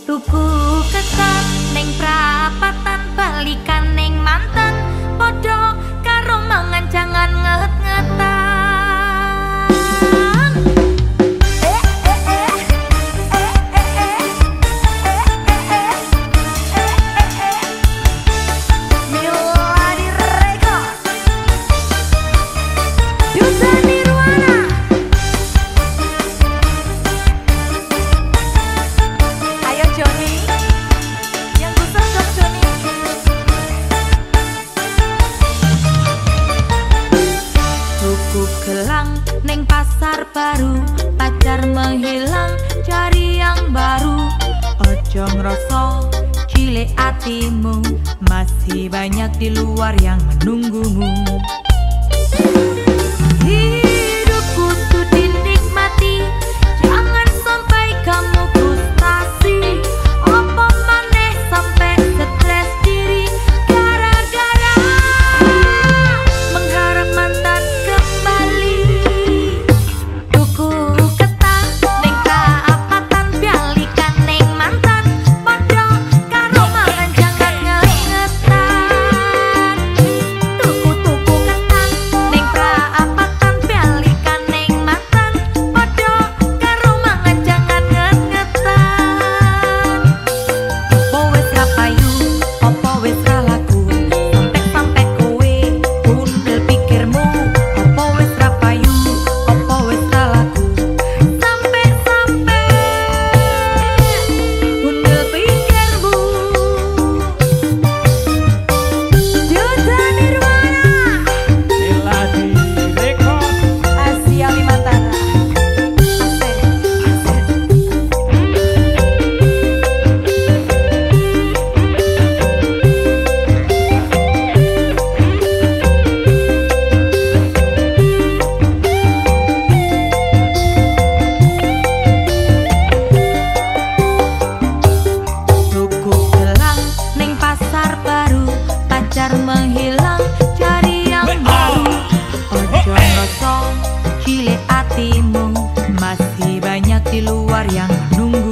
Tuku ketan ning prapatan balikan ning mantan padha karo mangan jangan nget-ngetan. Gelang neng pasar baru, pacar menghilang cari yang baru. Ojo ngerasa cilik hatimu, masih banyak di luar yang menunggumu. Hidupku tuh dinikmati, jangan sampai kamu frustasi. Apa maneh sampai stres diri gara-gara mengharap mantan menghilang cari yang baru. Ojo ngerasa cilik hatimu, masih banyak di luar yang menunggu.